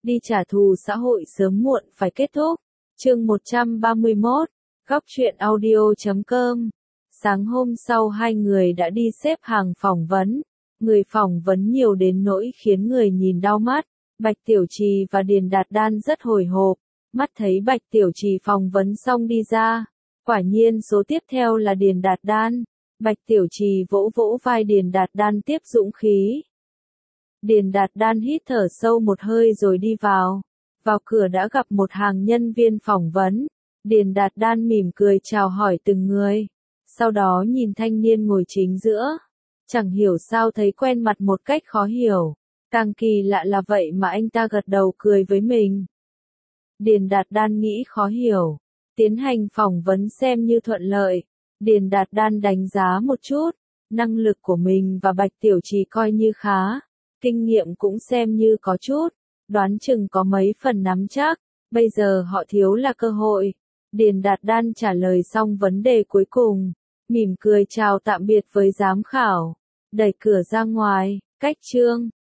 đi trả thù xã hội sớm muộn phải kết thúc. Chương 131, Góc truyện audio.com. Sáng hôm sau hai người đã đi xếp hàng phỏng vấn. Người phỏng vấn nhiều đến nỗi khiến người nhìn đau mắt. Bạch Tiểu Trì và Điền Đạt Đan rất hồi hộp. Mắt thấy Bạch Tiểu Trì phỏng vấn xong đi ra. Quả nhiên số tiếp theo là Điền Đạt Đan. Bạch Tiểu Trì vỗ vỗ vai Điền Đạt Đan tiếp dũng khí. Điền Đạt Đan hít thở sâu một hơi rồi đi vào. Vào cửa đã gặp một hàng nhân viên phỏng vấn. Điền Đạt Đan mỉm cười chào hỏi từng người. Sau đó nhìn thanh niên ngồi chính giữa. Chẳng hiểu sao thấy quen mặt một cách khó hiểu. Càng kỳ lạ là vậy mà anh ta gật đầu cười với mình. Điền Đạt Đan nghĩ khó hiểu. Tiến hành phỏng vấn xem như thuận lợi. Điền Đạt Đan đánh giá một chút. Năng lực của mình và Bạch Tiểu Trì coi như khá. Kinh nghiệm cũng xem như có chút. Đoán chừng có mấy phần nắm chắc. Bây giờ họ thiếu là cơ hội. Điền Đạt Đan trả lời xong vấn đề cuối cùng. Mỉm cười chào tạm biệt với giám khảo. Đẩy cửa ra ngoài. Cách chương